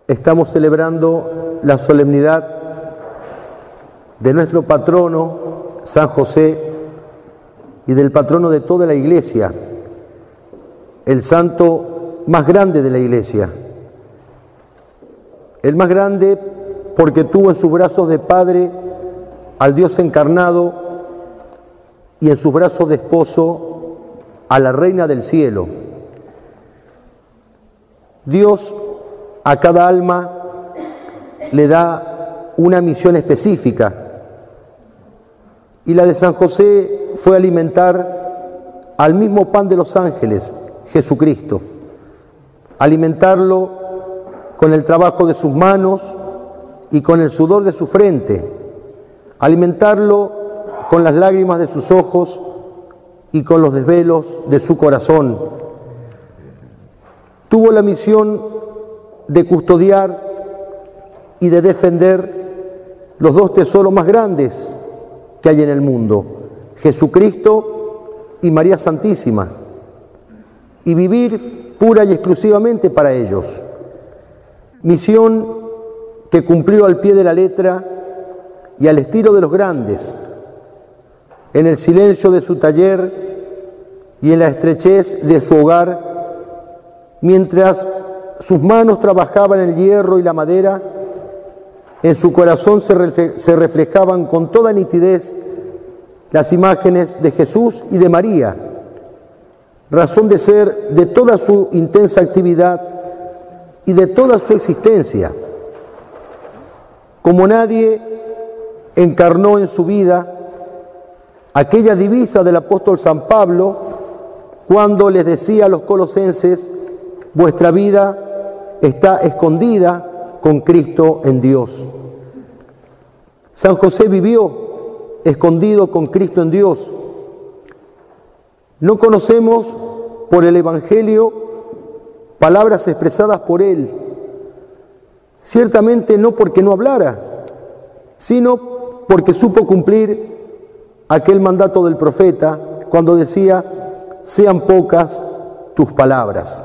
Estamos celebrando la solemnidad de nuestro patrono, San José, y del patrono de toda la Iglesia, el santo más grande de la Iglesia. El más grande porque tuvo en sus brazos de padre al Dios encarnado y en sus brazos de esposo a la Reina del Cielo. Dios a cada alma le da una misión específica, y la de San José fue alimentar al mismo pan de los ángeles, Jesucristo, alimentarlo con el trabajo de sus manos y con el sudor de su frente, alimentarlo con las lágrimas de sus ojos y con los desvelos de su corazón. Tuvo la misión de custodiar y de defender los dos tesoros más grandes que hay en el mundo, Jesucristo y María Santísima, y vivir pura y exclusivamente para ellos. Misión que cumplió al pie de la letra y al estilo de los grandes, en el silencio de su taller y en la estrechez de su hogar, mientras sus manos trabajaban el hierro y la madera, en su corazón se reflejaban con toda nitidez las imágenes de Jesús y de María, razón de ser de toda su intensa actividad y de toda su existencia. Como nadie encarnó en su vida aquella divisa del apóstol San Pablo cuando les decía a los colosenses: vuestra vida está escondida con Cristo en Dios. San José vivió escondido con Cristo en Dios. No conocemos por el Evangelio palabras expresadas por él, ciertamente no porque no hablara, sino porque supo cumplir aquel mandato del profeta cuando decía: sean pocas tus palabras.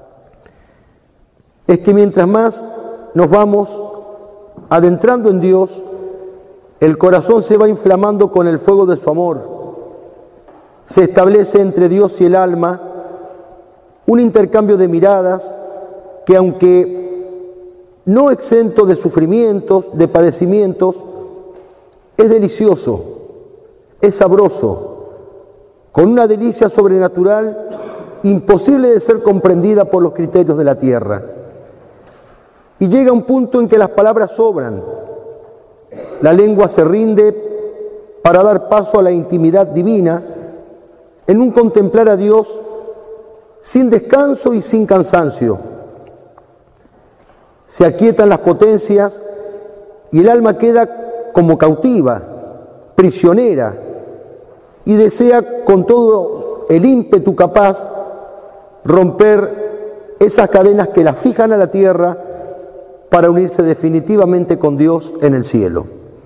Es que mientras más nos vamos adentrando en Dios, el corazón se va inflamando con el fuego de su amor. Se establece entre Dios y el alma un intercambio de miradas que, aunque no exento de sufrimientos, de padecimientos, es delicioso, es sabroso, con una delicia sobrenatural imposible de ser comprendida por los criterios de la tierra. Y llega un punto en que las palabras sobran, la lengua se rinde para dar paso a la intimidad divina en un contemplar a Dios sin descanso y sin cansancio. Se aquietan las potencias y el alma queda como cautiva, prisionera, y desea con todo el ímpetu capaz romper esas cadenas que la fijan a la tierra para unirse definitivamente con Dios en el cielo.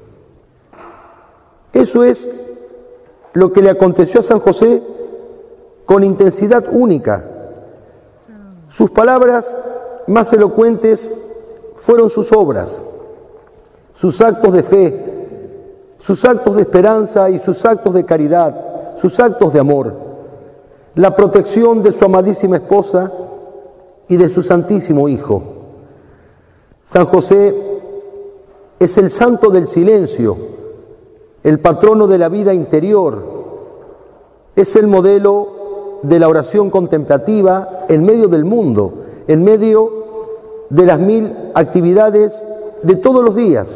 Eso es lo que le aconteció a San José con intensidad única. Sus palabras más elocuentes fueron sus obras, sus actos de fe, sus actos de esperanza y sus actos de caridad, sus actos de amor, la protección de su amadísima esposa y de su santísimo Hijo. San José es el santo del silencio, el patrono de la vida interior, es el modelo de la oración contemplativa en medio del mundo, en medio de las 1000 actividades de todos los días.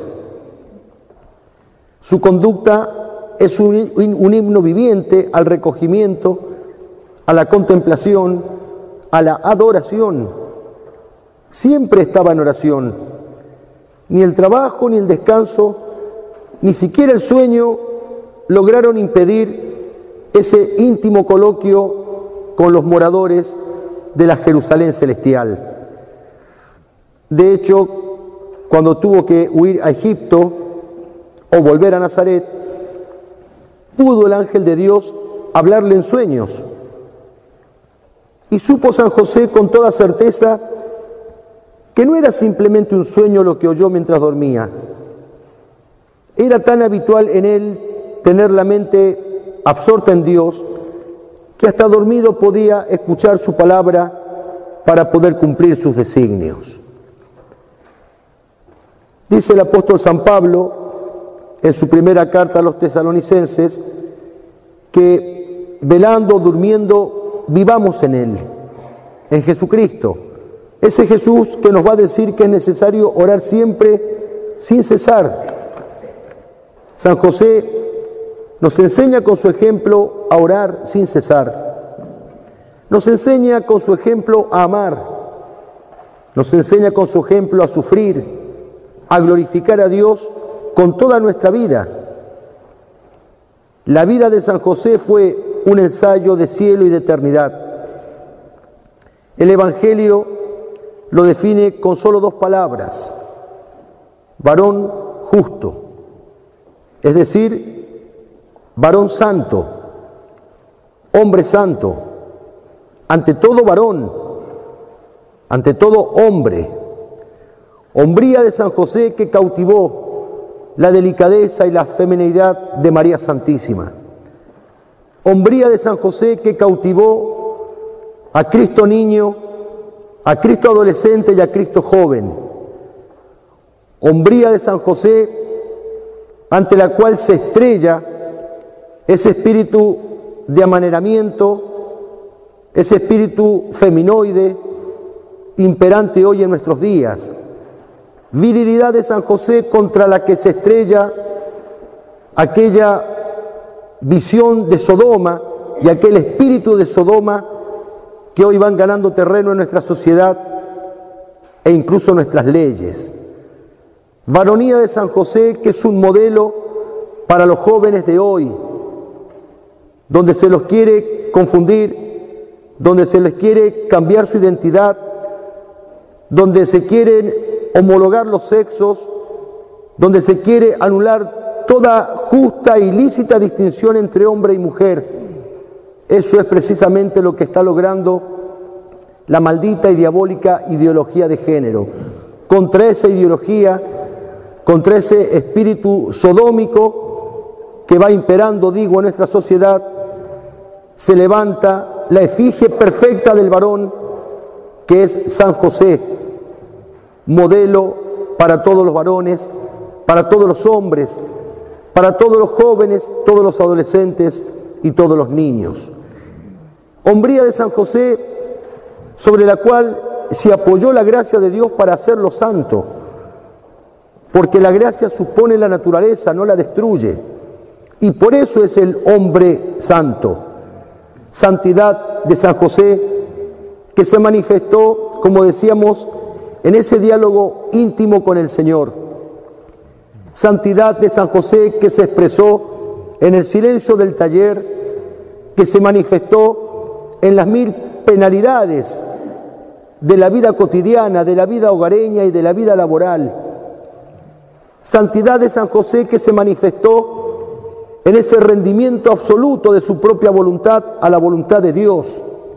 Su conducta es un himno viviente al recogimiento, a la contemplación, a la adoración. Siempre estaba en oración. Ni el trabajo, ni el descanso, ni siquiera el sueño lograron impedir ese íntimo coloquio con los moradores de la Jerusalén celestial. De hecho, cuando tuvo que huir a Egipto o volver a Nazaret, pudo el ángel de Dios hablarle en sueños. Y supo San José con toda certeza que no era simplemente un sueño lo que oyó mientras dormía. Era tan habitual en él tener la mente absorta en Dios que hasta dormido podía escuchar su palabra para poder cumplir sus designios. Dice el apóstol San Pablo en su primera carta a los tesalonicenses que velando, durmiendo, vivamos en Él, en Jesucristo. Ese Jesús que nos va a decir que es necesario orar siempre sin cesar. San José nos enseña con su ejemplo a orar sin cesar. Nos enseña con su ejemplo a amar. Nos enseña con su ejemplo a sufrir, a glorificar a Dios con toda nuestra vida. La vida de San José fue un ensayo de cielo y de eternidad. El Evangelio lo define con solo 2 palabras: varón justo, es decir, varón santo, hombre santo, ante todo varón, ante todo hombre. Hombría de San José que cautivó la delicadeza y la feminidad de María Santísima. Hombría de San José que cautivó a Cristo niño, a Cristo adolescente y a Cristo joven. Hombría de San José ante la cual se estrella ese espíritu de amaneramiento, ese espíritu feminoide imperante hoy en nuestros días. Virilidad de San José contra la que se estrella aquella visión de Sodoma y aquel espíritu de Sodoma que hoy van ganando terreno en nuestra sociedad e incluso nuestras leyes. Varonía de San José, que es un modelo para los jóvenes de hoy, donde se los quiere confundir, donde se les quiere cambiar su identidad, donde se quieren homologar los sexos, donde se quiere anular toda justa y lícita distinción entre hombre y mujer. Eso es precisamente lo que está logrando la maldita y diabólica ideología de género. Contra esa ideología, contra ese espíritu sodómico que va imperando, digo, en nuestra sociedad, se levanta la efigie perfecta del varón, que es San José, modelo para todos los varones, para todos los hombres, para todos los jóvenes, todos los adolescentes y todos los niños. Hombría de San José sobre la cual se apoyó la gracia de Dios para hacerlo santo, porque la gracia supone la naturaleza, no la destruye, y por eso es el hombre santo. Santidad de San José que se manifestó, como decíamos, en ese diálogo íntimo con el Señor. Santidad de San José que se expresó en el silencio del taller, que se manifestó en las 1000 penalidades de la vida cotidiana, de la vida hogareña y de la vida laboral. Santidad de San José que se manifestó en ese rendimiento absoluto de su propia voluntad a la voluntad de Dios.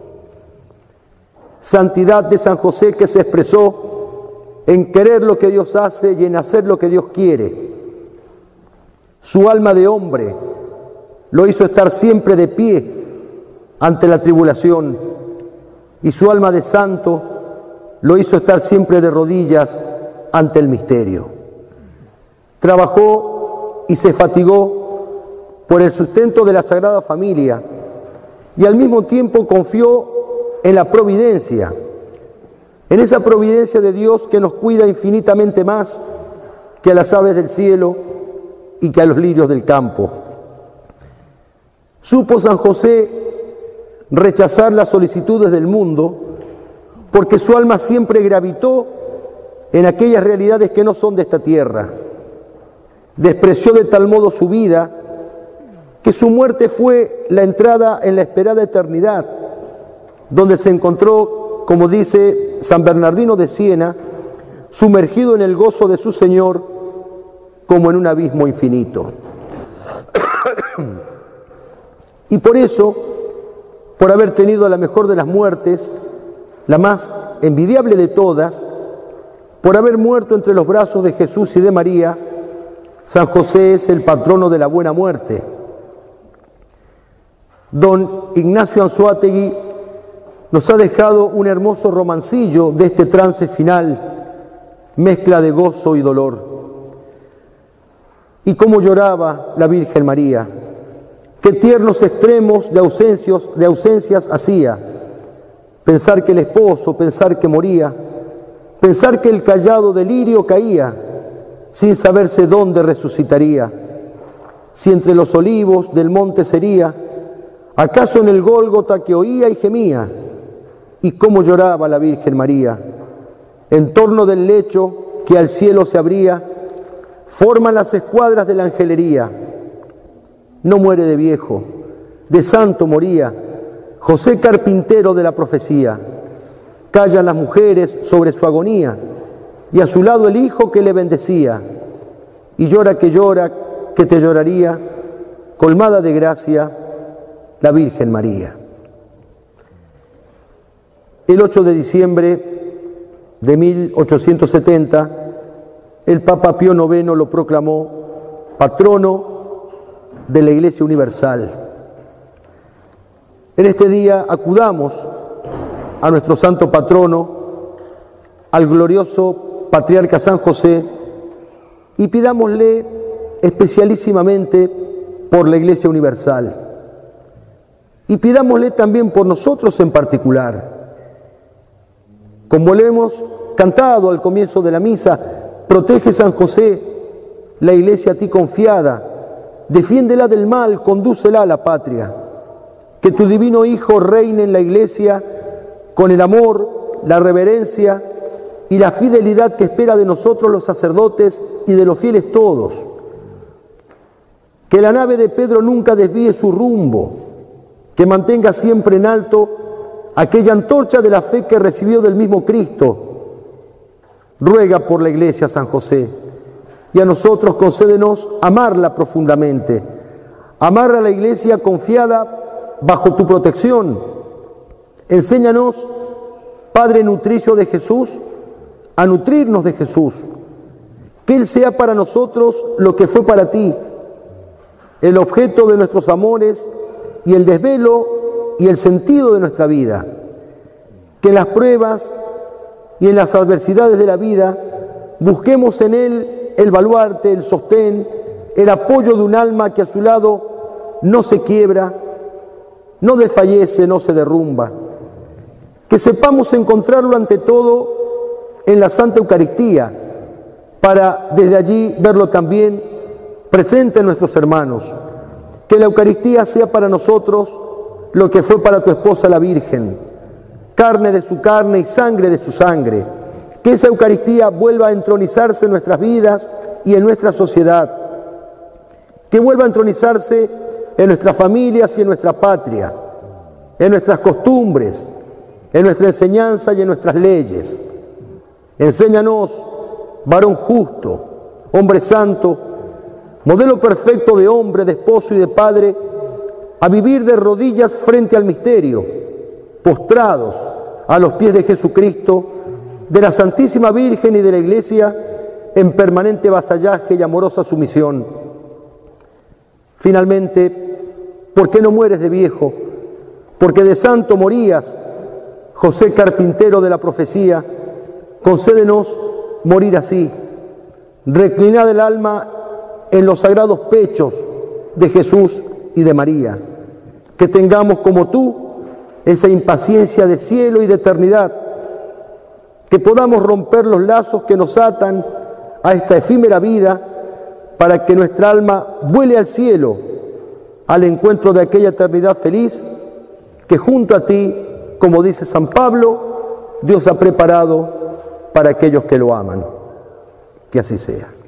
Santidad de San José que se expresó en querer lo que Dios hace y en hacer lo que Dios quiere. Su alma de hombre lo hizo estar siempre de pie ante la tribulación, y su alma de santo lo hizo estar siempre de rodillas ante el misterio. Trabajó y se fatigó por el sustento de la Sagrada Familia y al mismo tiempo confió en la providencia, en esa providencia de Dios que nos cuida infinitamente más que a las aves del cielo y que a los lirios del campo. Supo San José rechazar las solicitudes del mundo porque su alma siempre gravitó en aquellas realidades que no son de esta tierra. Despreció de tal modo su vida que su muerte fue la entrada en la esperada eternidad, donde se encontró, como dice San Bernardino de Siena, sumergido en el gozo de su Señor como en un abismo infinito. Y por eso, por haber tenido la mejor de las muertes, la más envidiable de todas, Por haber muerto entre los brazos de Jesús y de María, San José es el patrono de la buena muerte. Don Ignacio Anzoátegui nos ha dejado un hermoso romancillo de este trance final, mezcla de gozo y dolor. Y cómo lloraba la Virgen María, qué tiernos extremos de ausencias hacía. Pensar que el esposo, pensar que moría, pensar que el callado delirio caía, sin saberse dónde resucitaría. Si entre los olivos del monte sería, acaso en el Gólgota que oía y gemía. Y cómo lloraba la Virgen María. En torno del lecho que al cielo se abría, forman las escuadras de la angelería. No muere de viejo, de santo moría, José carpintero de la profecía. Callan las mujeres sobre su agonía, y a su lado el hijo que le bendecía. Y llora, que te lloraría, colmada de gracia, la Virgen María. El 8 de diciembre de 1870, el Papa Pío IX lo proclamó patrono de la Iglesia Universal. En este día acudamos a nuestro santo patrono, al glorioso patriarca San José, y pidámosle especialísimamente por la Iglesia Universal. Y pidámosle también por nosotros en particular. Como le hemos cantado al comienzo de la misa, protege San José la Iglesia a ti confiada, defiéndela del mal, condúcela a la patria. Que tu divino Hijo reine en la Iglesia con el amor, la reverencia y la fidelidad que espera de nosotros los sacerdotes y de los fieles todos. Que la nave de Pedro nunca desvíe su rumbo, que mantenga siempre en alto aquella antorcha de la fe que recibió del mismo Cristo. Ruega por la Iglesia, San José, y a nosotros concédenos amarla profundamente, amar a la Iglesia confiada bajo tu protección. Enséñanos, Padre nutricio de Jesús, a nutrirnos de Jesús, que Él sea para nosotros lo que fue para ti, el objeto de nuestros amores y el desvelo y el sentido de nuestra vida. Que en las pruebas y en las adversidades de la vida busquemos en Él el baluarte, el sostén, el apoyo de un alma que a su lado no se quiebra, no desfallece, no se derrumba. Que sepamos encontrarlo ante todo en la Santa Eucaristía, para desde allí verlo también presente en nuestros hermanos. Que la Eucaristía sea para nosotros lo que fue para tu esposa la Virgen, carne de su carne y sangre de su sangre. Que esa Eucaristía vuelva a entronizarse en nuestras vidas y en nuestra sociedad. Que vuelva a entronizarse en nuestras familias y en nuestra patria, en nuestras costumbres, en nuestra enseñanza y en nuestras leyes. Enséñanos, varón justo, hombre santo, modelo perfecto de hombre, de esposo y de padre, a vivir de rodillas frente al misterio, postrados a los pies de Jesucristo, de la Santísima Virgen y de la Iglesia, en permanente vasallaje y amorosa sumisión. Finalmente, ¿por qué no mueres de viejo? Porque de santo morías, José carpintero de la profecía. Concédenos morir así, reclinada el alma en los sagrados pechos de Jesús y de María. Que tengamos como tú esa impaciencia de cielo y de eternidad, que podamos romper los lazos que nos atan a esta efímera vida, para que nuestra alma vuele al cielo, al encuentro de aquella eternidad feliz que junto a ti, como dice San Pablo, Dios ha preparado para aquellos que lo aman. Que así sea.